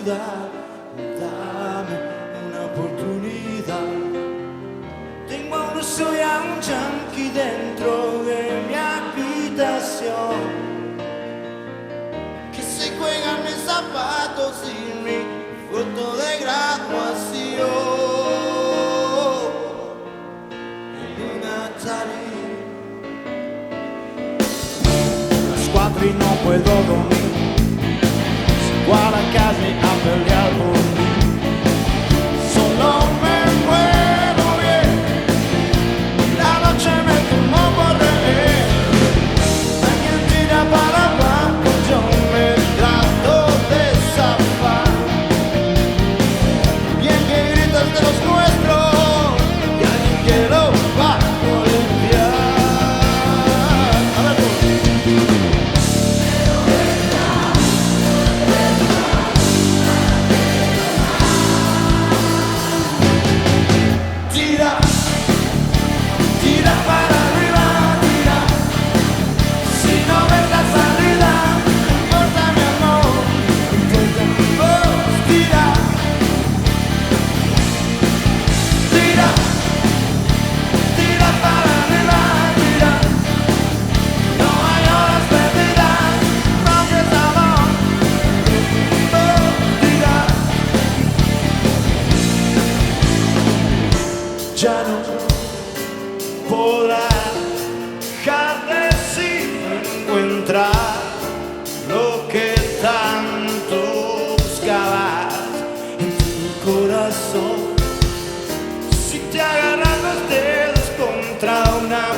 dudar, dame una oportunidad. Tengo un ruso y a un yankee dentro de mi habitación, que se juegan mis zapatos y mi foto de graduación en una tarea. Las 4 y no puedo dormir, salgo a la calle a pelear por mí. Solo me muero bien, la noche me tomó por reír. Alguien tira para abajo, yo me trato de zafar. Bien que gritas de los nuestros y alguien que lo va a limpiar. A ver tú. Tira, tira para arriba, tira. Si no ves la salida, no importa mi amor, no importa vos. Tira, tira, tira para arriba, tira. No hay horas perdidas, no que es amor, vos. Tira. Ya no podrás dejar de si encontrar lo que tanto buscabas en tu corazón. Si te agarras los dedos contra una